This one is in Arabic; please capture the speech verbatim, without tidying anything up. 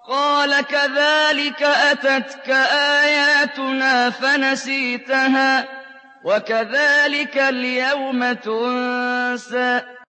قَالَ كَذَٰلِكَ أَتَتْكَ آيَاتُنَا فَنَسِيتَهَا ۖ وَكَذَٰلِكَ الْيَوْمَ تُنسَىٰ